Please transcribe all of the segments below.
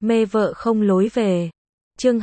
Mê vợ không lối về. Chương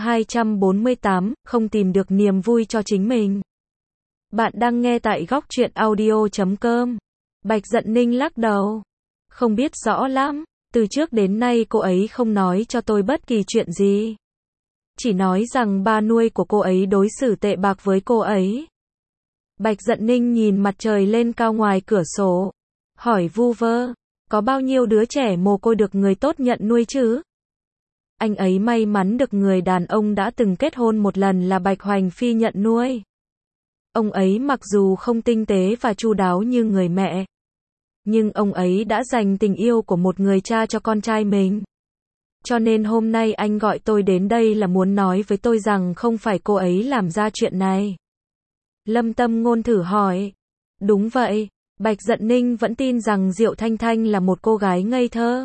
248, không tìm được niềm vui cho chính mình. Bạn đang nghe tại góc truyện audio.com. Bạch Dận Ninh lắc đầu. Không biết rõ lắm, từ trước đến nay cô ấy không nói cho tôi bất kỳ chuyện gì. Chỉ nói rằng ba nuôi của cô ấy đối xử tệ bạc với cô ấy. Bạch Dận Ninh nhìn mặt trời lên cao ngoài cửa sổ. Hỏi vu vơ, có bao nhiêu đứa trẻ mồ côi được người tốt nhận nuôi chứ? Anh ấy may mắn được người đàn ông đã từng kết hôn một lần là Bạch Hoành Phi nhận nuôi. Ông ấy mặc dù không tinh tế và chu đáo như người mẹ, nhưng ông ấy đã dành tình yêu của một người cha cho con trai mình. Cho nên hôm nay anh gọi tôi đến đây là muốn nói với tôi rằng không phải cô ấy làm ra chuyện này. Lâm Tâm Ngôn thử hỏi. Đúng vậy, Bạch Dận Ninh vẫn tin rằng Diệu Thanh Thanh là một cô gái ngây thơ.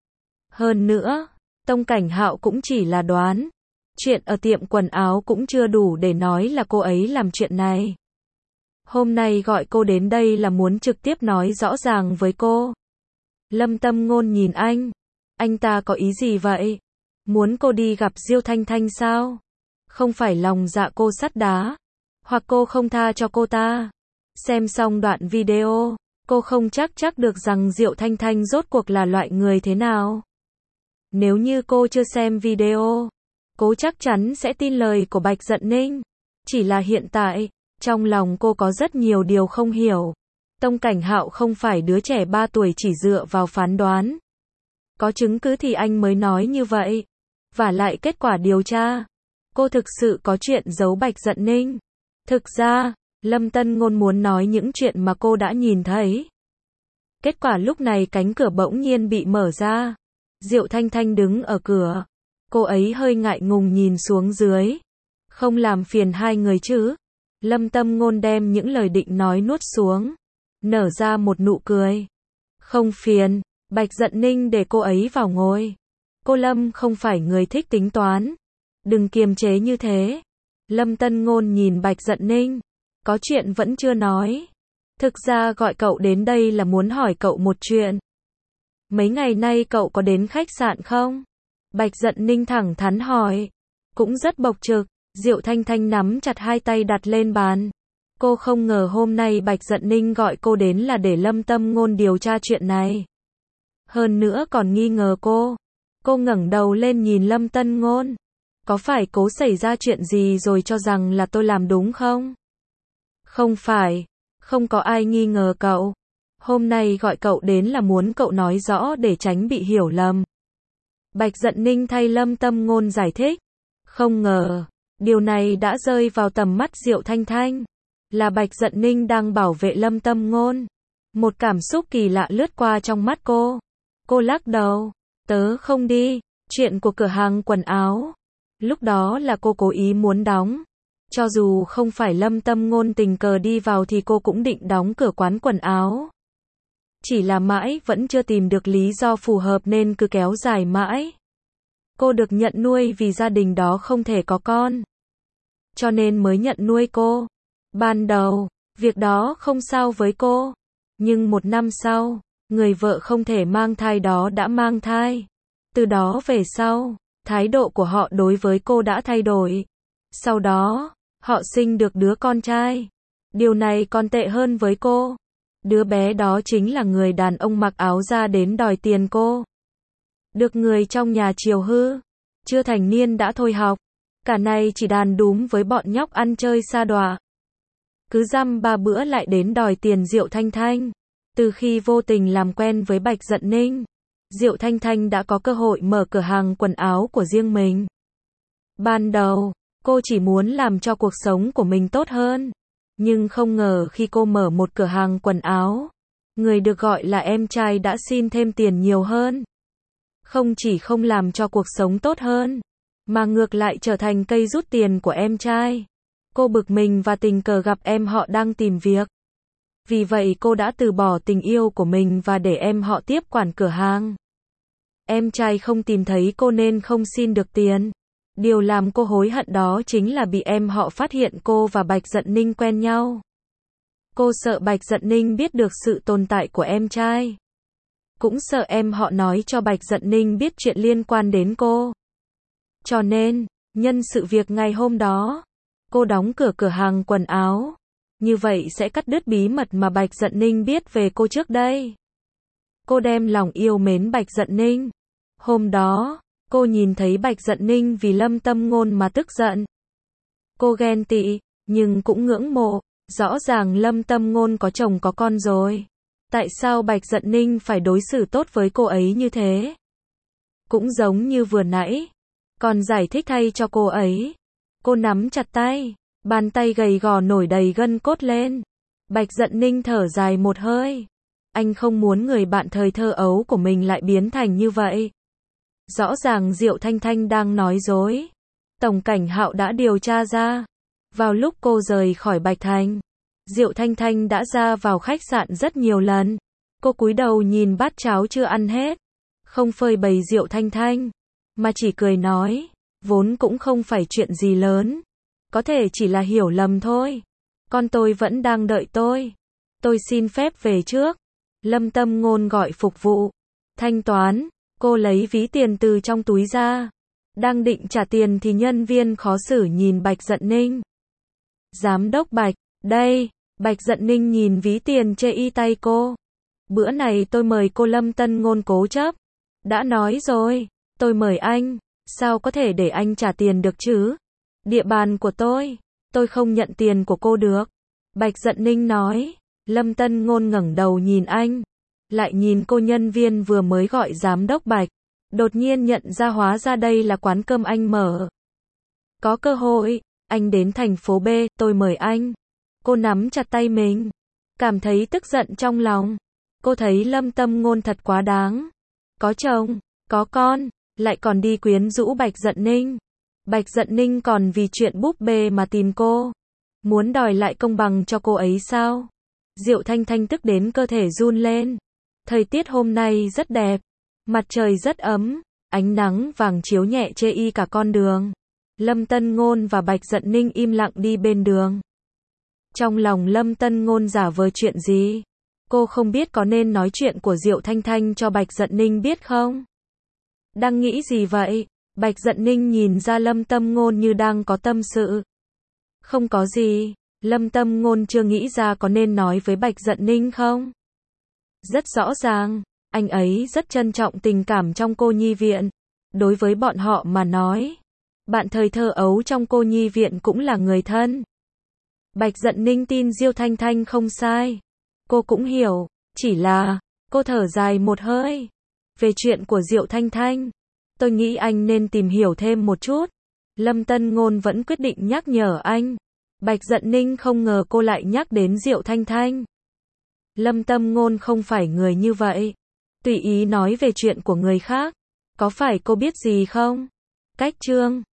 Hơn nữa, Tông Cảnh Hạo cũng chỉ là đoán. Chuyện ở tiệm quần áo cũng chưa đủ để nói là cô ấy làm chuyện này. Hôm nay gọi cô đến đây là muốn trực tiếp nói rõ ràng với cô. Lâm Tâm Ngôn nhìn anh ta có ý gì vậy? Muốn cô đi gặp Diêu Thanh Thanh sao? Không phải lòng dạ cô sắt đá, hoặc cô không tha cho cô ta. Xem xong đoạn video, cô không chắc được rằng Diệu Thanh Thanh rốt cuộc là loại người thế nào. Nếu như cô chưa xem video, cô chắc chắn sẽ tin lời của Bạch Dận Ninh. Chỉ là hiện tại, trong lòng cô có rất nhiều điều không hiểu. Tông Cảnh Hạo không phải đứa trẻ 3 tuổi chỉ dựa vào phán đoán. Có chứng cứ thì anh mới nói như vậy. Vả lại kết quả điều tra, cô thực sự có chuyện giấu Bạch Dận Ninh. Thực ra, Lâm Tân Ngôn muốn nói những chuyện mà cô đã nhìn thấy. Kết quả lúc này cánh cửa bỗng nhiên bị mở ra. Diệu Thanh Thanh đứng ở cửa. Cô ấy hơi ngại ngùng nhìn xuống dưới. Không làm phiền hai người chứ? Lâm Tâm Ngôn đem những lời định nói nuốt xuống. Nở ra một nụ cười. Không phiền, Bạch Dận Ninh để cô ấy vào ngồi. Cô Lâm không phải người thích tính toán. Đừng kiềm chế như thế. Lâm Tân Ngôn nhìn Bạch Dận Ninh. Có chuyện vẫn chưa nói. Thực ra gọi cậu đến đây là muốn hỏi cậu một chuyện. Mấy ngày nay cậu có đến khách sạn không? Bạch Dận Ninh thẳng thắn hỏi. Cũng rất bộc trực. Diệu Thanh Thanh nắm chặt hai tay đặt lên bàn. Cô không ngờ hôm nay Bạch Dận Ninh gọi cô đến là để Lâm Tâm Ngôn điều tra chuyện này. Hơn nữa còn nghi ngờ cô. Cô ngẩng đầu lên nhìn Lâm Tân Ngôn. Có phải cố xảy ra chuyện gì rồi cho rằng là tôi làm đúng không? Không phải, không có ai nghi ngờ cậu. Hôm nay gọi cậu đến là muốn cậu nói rõ để tránh bị hiểu lầm. Bạch Dận Ninh thay Lâm Tâm Ngôn giải thích. Không ngờ, điều này đã rơi vào tầm mắt Diệu Thanh Thanh. Là Bạch Dận Ninh đang bảo vệ Lâm Tâm Ngôn. Một cảm xúc kỳ lạ lướt qua trong mắt cô. Cô lắc đầu. Tớ không đi. Chuyện của cửa hàng quần áo. Lúc đó là cô cố ý muốn đóng. Cho dù không phải Lâm Tâm Ngôn tình cờ đi vào thì cô cũng định đóng cửa quán quần áo. Chỉ là mãi vẫn chưa tìm được lý do phù hợp nên cứ kéo dài mãi. Cô được nhận nuôi vì gia đình đó không thể có con. Cho nên mới nhận nuôi cô. Ban đầu, việc đó không sao với cô. Nhưng 1 năm sau, người vợ không thể mang thai đó đã mang thai. Từ đó về sau, thái độ của họ đối với cô đã thay đổi. Sau đó, họ sinh được đứa con trai. Điều này còn tệ hơn với cô. Đứa bé đó chính là người đàn ông mặc áo da đến đòi tiền cô. Được người trong nhà chiều hư. Chưa thành niên đã thôi học. Cả này chỉ đàn đúm với bọn nhóc ăn chơi sa đọa. Cứ dăm 3 bữa lại đến đòi tiền Diệu Thanh Thanh. Từ khi vô tình làm quen với Bạch Dận Ninh, Diệu Thanh Thanh đã có cơ hội mở cửa hàng quần áo của riêng mình. Ban đầu, cô chỉ muốn làm cho cuộc sống của mình tốt hơn. Nhưng không ngờ khi cô mở một cửa hàng quần áo, người được gọi là em trai đã xin thêm tiền nhiều hơn. Không chỉ không làm cho cuộc sống tốt hơn, mà ngược lại trở thành cây rút tiền của em trai. Cô bực mình và tình cờ gặp em họ đang tìm việc. Vì vậy cô đã từ bỏ tình yêu của mình và để em họ tiếp quản cửa hàng. Em trai không tìm thấy cô nên không xin được tiền. Điều làm cô hối hận đó chính là bị em họ phát hiện cô và Bạch Dận Ninh quen nhau. Cô sợ Bạch Dận Ninh biết được sự tồn tại của em trai. cũng sợ em họ nói cho Bạch Dận Ninh biết chuyện liên quan đến cô. Cho nên, nhân sự việc ngày hôm đó, cô đóng cửa cửa hàng quần áo. Như vậy sẽ cắt đứt bí mật mà Bạch Dận Ninh biết về cô trước đây. Cô đem lòng yêu mến Bạch Dận Ninh. Hôm đó, cô nhìn thấy Bạch Dận Ninh vì Lâm Tâm Ngôn mà tức giận. Cô ghen tị, nhưng cũng ngưỡng mộ. Rõ ràng Lâm Tâm Ngôn có chồng có con rồi. Tại sao Bạch Dận Ninh phải đối xử tốt với cô ấy như thế? Cũng giống như vừa nãy, còn giải thích thay cho cô ấy. Cô nắm chặt tay, bàn tay gầy gò nổi đầy gân cốt lên. Bạch Dận Ninh thở dài một hơi. Anh không muốn người bạn thời thơ ấu của mình lại biến thành như vậy. Rõ ràng Diệu Thanh Thanh đang nói dối. Tổng cảnh Hạo đã điều tra ra. Vào lúc cô rời khỏi Bạch Thành, Diệu Thanh Thanh đã ra vào khách sạn rất nhiều lần. Cô cúi đầu nhìn bát cháo chưa ăn hết. Không phơi bày Diệu Thanh Thanh, mà chỉ cười nói, vốn cũng không phải chuyện gì lớn. Có thể chỉ là hiểu lầm thôi. Con tôi vẫn đang đợi tôi. Tôi xin phép về trước. Lâm Tâm Ngôn gọi phục vụ. Thanh toán, cô lấy ví tiền từ trong túi ra. Đang định trả tiền thì nhân viên khó xử nhìn Bạch Dận Ninh. Giám đốc Bạch, đây. Bạch Dận Ninh nhìn ví tiền chê y tay cô. Bữa này tôi mời cô Lâm Tân Ngôn cố chấp. Đã nói rồi, tôi mời anh. Sao có thể để anh trả tiền được chứ? Địa bàn của tôi không nhận tiền của cô được. Bạch Dận Ninh nói. Lâm Tân Ngôn ngẩng đầu nhìn anh. Lại nhìn cô nhân viên vừa mới gọi giám đốc Bạch. Đột nhiên nhận ra hóa ra đây là quán cơm anh mở. Có cơ hội, anh đến thành phố B, tôi mời anh. Cô nắm chặt tay mình. Cảm thấy tức giận trong lòng. Cô thấy Lâm Tâm Ngôn thật quá đáng. Có chồng, có con, lại còn đi quyến rũ Bạch Dận Ninh. Bạch Dận Ninh còn vì chuyện búp bê mà tìm cô. Muốn đòi lại công bằng cho cô ấy sao? Diệu Thanh Thanh tức đến cơ thể run lên. Thời tiết hôm nay rất đẹp. Mặt trời rất ấm. Ánh nắng vàng chiếu nhẹ chê y cả con đường. Lâm Tân Ngôn và Bạch Dận Ninh im lặng đi bên đường. Trong lòng Lâm Tân Ngôn giả vờ chuyện gì? Cô không biết có nên nói chuyện của Diệu Thanh Thanh cho Bạch Dận Ninh biết không? Đang nghĩ gì vậy? Bạch Dận Ninh nhìn ra Lâm Tâm Ngôn như đang có tâm sự. Không có gì. Lâm Tâm Ngôn chưa nghĩ ra có nên nói với Bạch Dận Ninh không? Rất rõ ràng, anh ấy rất trân trọng tình cảm trong cô nhi viện. Đối với bọn họ mà nói, bạn thời thơ ấu trong cô nhi viện cũng là người thân. Bạch Dận Ninh tin Diêu Thanh Thanh không sai. Cô cũng hiểu, chỉ là, cô thở dài một hơi. Về chuyện của Diệu Thanh Thanh, tôi nghĩ anh nên tìm hiểu thêm một chút. Lâm Tân Ngôn vẫn quyết định nhắc nhở anh. Bạch Dận Ninh không ngờ cô lại nhắc đến Diệu Thanh Thanh. Lâm Tâm Ngôn không phải người như vậy. Tùy ý nói về chuyện của người khác. Có phải cô biết gì không? Cách chương